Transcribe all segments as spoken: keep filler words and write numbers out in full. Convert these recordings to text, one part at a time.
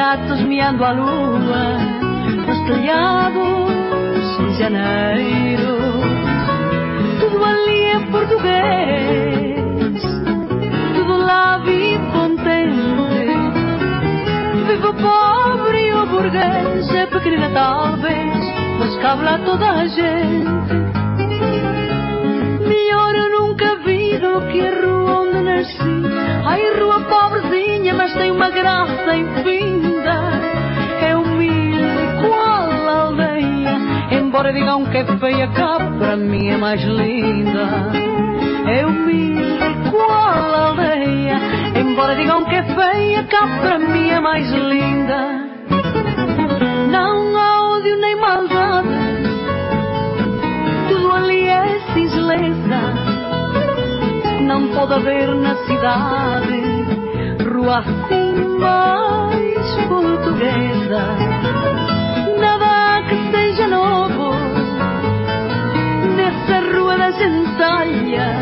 gatos miando a lua nos telhados em janeiro. Tudo ali é português, tudo lá vive contente. Vive o pobre e o burguês, é pequenina talvez, mas cabe lá toda a gente. Melhor eu nunca vi do que a rua onde nasci. Ai, rua pobrezinha, mas tem uma graça infinda. É humilde qual a aldeia, embora digam que é feia, cá para mim é mais linda. É humilde qual a aldeia, embora digam que é feia, cá para mim é mais linda. Não há ódio nem maldade, tudo ali é singeleza. Não pode haver na cidade rua assim mais portuguesa. Nada que seja novo nessa rua da gentalha.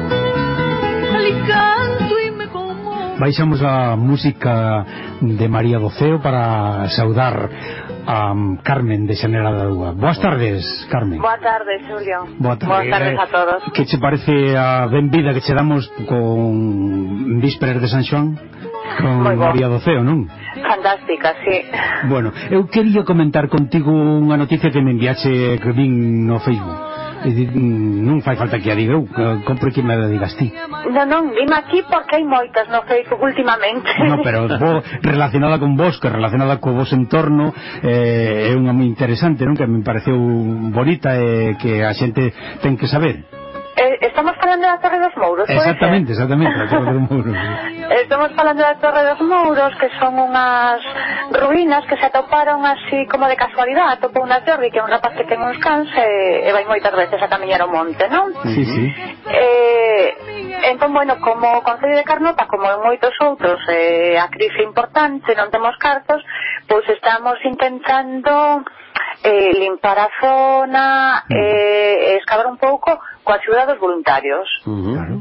Ali canto e me comovo. Baixamos a música de María do Ceo para saudar a Carmen de Xanela da Lúa. Boas tardes, Carmen. Boa tarde, Xulio. Boa tarde. Boas tardes a todos. Que che parece a benvida que che damos con vísperas de San Xoán con María do Ceo, non? Fantástica, sí. Bueno, eu quería comentar contigo unha noticia que me enviaxe, que vin no Facebook. Non fai falta que a diga eu, compre que me a digas ti. Non, non, dime aquí porque hai moitas no Facebook últimamente. No, pero vos, relacionada con vos, que relacionada co vos entorno, eh, é unha moi interesante, non? Que me pareceu bonita e eh, que a xente ten que saber. Eh, estamos falando da Torre dos Mouros, pode ser? Exactamente, exactamente, a Torre dos Mouros. Estamos falando da Torre dos Mouros, que son unhas ruínas que se atoparon así como de casualidade. Atopou unha Jordi, que é un rapaz que ten uns cans e, e vai moitas veces a camiñar ao monte, non? Sí, sí. Eh, entón, bueno, como o Concello de Carnota, como en moitos outros, eh, a crise importante, non temos cartos, pois estamos intentando eh, limpar a zona e eh, escavar un pouco coa axuda dos voluntarios. Uh-huh. Claro.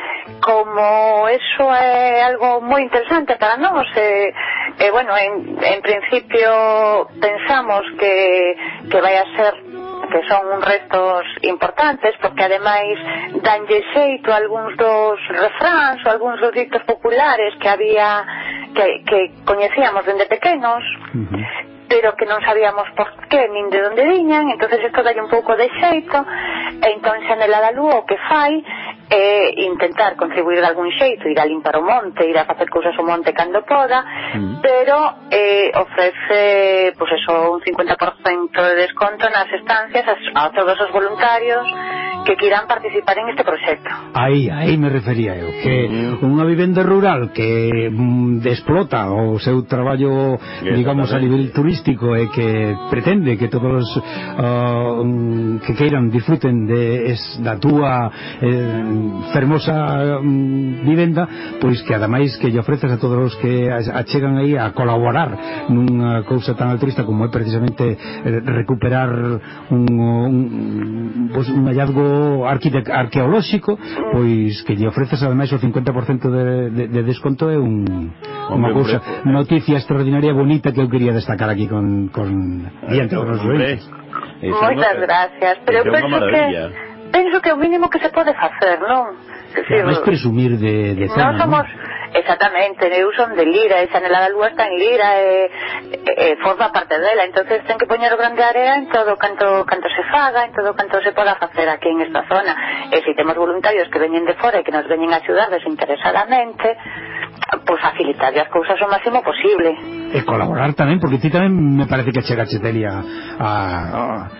Como eso é algo moi interesante para nós, e, eh, bueno, en, en principio pensamos que, que vai a ser que son uns restos importantes, porque ademais danlle xeito a algúns dos refráns ou algúns dos ditos populares que había, que, que coñecíamos dende pequenos. Uh-huh. Pero que non sabíamos por qué nin de onde viñan. Entonces isto dalle un pouco de xeito, e entón Xanela da Lúa o que fai é intentar contribuir de algún xeito, ir a limpar o monte, ir a facer cousas ao monte cando poda, mm. pero eh, ofrece pues eso, un cincuenta por ciento de desconto nas estancias a, a todos os voluntarios que quieran participar en este proxecto. Aí, aí me refería eu, que mm. unha vivenda rural que mm, explota o seu traballo, digamos, a nivel turístico e que pretende que todos uh, que queiran disfruten de es, da túa eh, fermosa um, vivenda, pois que ademais que lle ofreces a todos os que achegan aí a colaborar nunha cousa tan altruista como é precisamente eh, recuperar un, un, pues, un hallazgo arqueolóxico, pois que lle ofreces ademais o cincuenta por ciento de, de, de desconto. É un, unha cousa, noticia extraordinaria, bonita, que eu quería destacar aquí con, con diante dos nosos. Moitas gracias, pero eu penso que penso que é o mínimo que se pode facer, non? Ademais presumir de, de zona, non somos, ¿no? Exactamente, eu son de Lira, e Xanela da Lúa está en Lira e, e, e forma parte dela, entonces ten que poñer o grande área en todo canto, canto se faga, en todo canto se poda facer aquí en esta zona. E se temos voluntarios que veñen de fora e que nos veñen a axudar desinteresadamente, pois facilitar as cousas o máximo posible. E colaborar tamén, porque ti tamén me parece que chegache Telia a, a,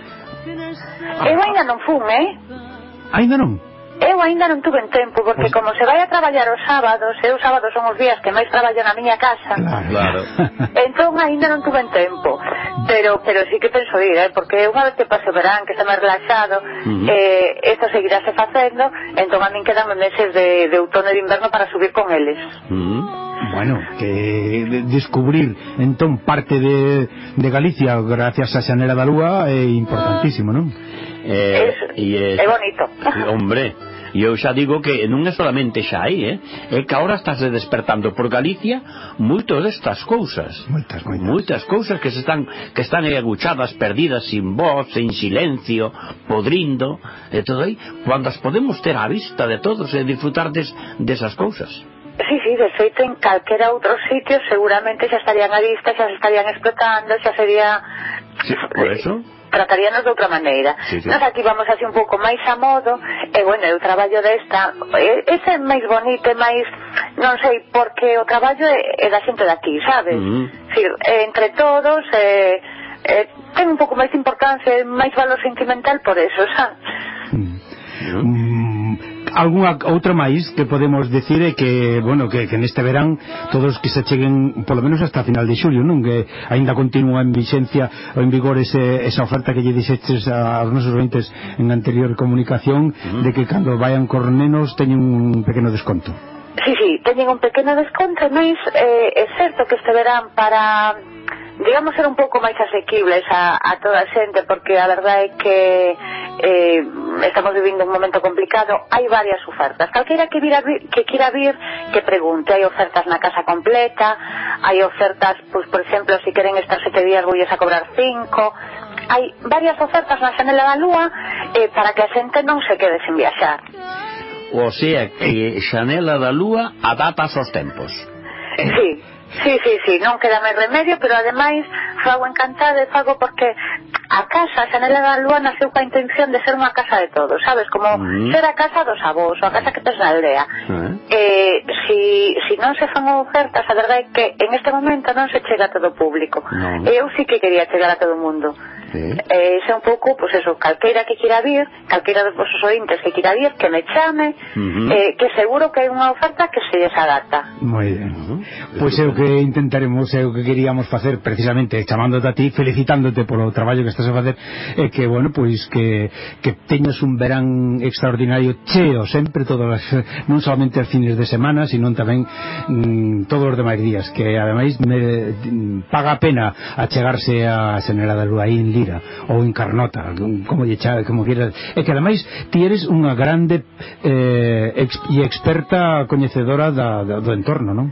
a... Eu ainda non fun, eh? Ainda non? Eu ainda non tuve tempo, porque como se vai a traballar os sábados, e os sábados son os días que máis traballo na miña casa, claro. Entón ainda non tuve tempo, pero pero sí que penso ir, eh, porque unha vez que pase o verán, que está máis relaxado, uh-huh. eh, esto seguirase facendo, entón a min quedan meses de, de outono e de inverno para subir con eles. Uh-huh. Bueno, que descubrir entón parte de, de Galicia gracias a Xanela da Lúa é importantísimo, non? Eh, es, y es, es bonito. Hombre, E eu xa digo que non é solamente xa aí, eh? É que agora estáse despertando por Galicia moito destas cousas. Moitas, moitas. Moitas cousas que se están que están aí aguchadas, perdidas, sin voz, en silencio, podrindo, e todo aí, cando as podemos ter á vista de todos e disfrutar des, desas cousas. Sí, sí, de feito en calquera outro sitio seguramente xa estarían a vista, xa se estarían explotando, xa sería... Sí, por eso... trataríanos de outra maneira. Sí, sí. Nós aquí vamos así un pouco máis a modo, e bueno, eu traballo desta, ese é máis bonito, é máis, non sei, porque o traballo é, é da xente daqui, sabes? Uh-huh. Sí, entre todos, eh, eh, ten un pouco máis de importancia, máis valor sentimental por eso, sabes? Mm. Mm, algunha outra máis que podemos decir é que, bueno, que, que neste verán todos que se cheguen polo menos hasta a final de xulio, non? Que aínda continúa en vixencia ou en vigor ese, esa oferta que lle dixestes aos nosos ointes en anterior comunicación, uh-huh, de que cando vayan cor nenos teñen un pequeno desconto. Sí, sí, teñen un pequeno desconto, máis eh, é certo que este verán para, digamos, ser un pouco máis asequibles a, a toda a xente, porque a verdade é que eh, estamos vivindo un momento complicado. Hai varias ofertas, calquera que, vira, que quiera vir que pregunte. Hai ofertas na casa completa, hai ofertas, pues, por exemplo, se si queren estar sete días voulles a cobrar cinco. Hai varias ofertas na Xanela da Lúa eh, para que a xente non se quede sin viaxar. O sea que Xanela da Lúa adapta aos tempos. Sí, sí, sí, sí, non queda máis remedio, pero ademais fago encantada e fago porque a casa, a Xanela da Lúa, naceu coa intención de ser unha casa de todos, sabes? Como uh-huh, ser a casa dos avós, ou a casa que tes na aldea. Uh-huh. Eh, si, si non se fan ofertas, a verdade é que en este momento non se chega a todo o público. No. Eu sí que quería chegar a todo o mundo. Sí. Eh, ese é un pouco, pues eso, calqueira que quiera vir, calqueira dos vosos ointes que quiera vir, que me chame, uh-huh, eh, que seguro que hai unha oferta que se les adapta. Moi ben. Uh-huh. Pois pues é o que intentaremos, é o que queríamos facer precisamente, chamándote a ti, felicitándote polo traballo que estás a facer, e que, bueno, pois pues, que, que teñas un verán extraordinario cheo sempre, todas as, non solamente os fines de semana, sino tamén mm, todos os demais días, que ademais me, paga a pena achegarse a Xanela da Lúa aí en Lira ou en Carnota, como lle chave, como quieras. É que ademais ti eres unha grande eh, ex, e experta coñecedora da, da, do entorno, non?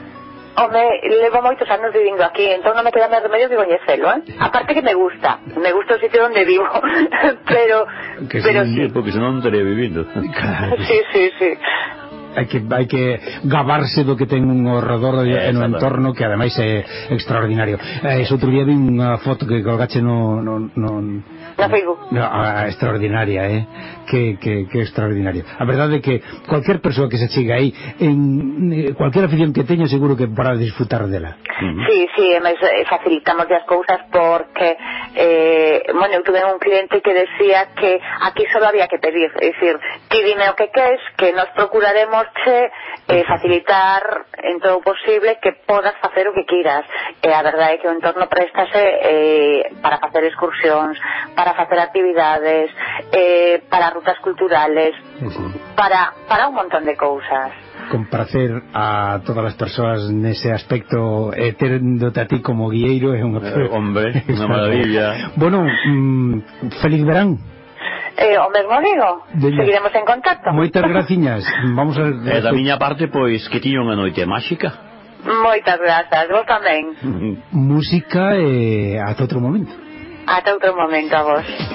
Home, levo moitos anos vivindo aquí, entón non me queda máis remedio que coñecelo, eh? Aparte que me gusta, me gusta o sitio onde vivo, pero que pero sí, sí, porque senón non estaría vivindo. Claro. Sí, sí, sí. Hai que, hai que gabarse do que ten un horredor eh, no entorno, que ademais é extraordinario. Eh, ese outro día vi unha foto que colgache no, no, no, no Facebook, no, a, a extraordinaria, eh? que, que, que extraordinario. A verdade é que cualquier persoa que se chegue aí en eh, cualquier afición que teña, seguro que para disfrutar dela. Uh-huh. Sí, sí, mas facilitamos as cousas porque eh, bueno, eu tuve un cliente que decía que aquí solo había que pedir, é dicir, ti dime o que queres, que nos procuraremos che eh, facilitar en todo o posible que podas facer o que queiras. E a verdade é que o entorno préstase eh, para facer excursións, para facer actividades, eh, para rutas culturales, uh-huh, para, para un montón de cousas. Compracer a todas as persoas nese aspecto, e eh, térndote a ti como guieiro é unha... Eh, hombre, unha maravilla. Bueno, mm, feliz verán. Eh, o mesmo digo, de seguiremos en contacto. Moitas graciñas. Vamos a... E da miña parte, pois, que tiña unha noite máxica. Moitas grazas, vos tamén. Música e ata outro momento. Ata outro momento a vos.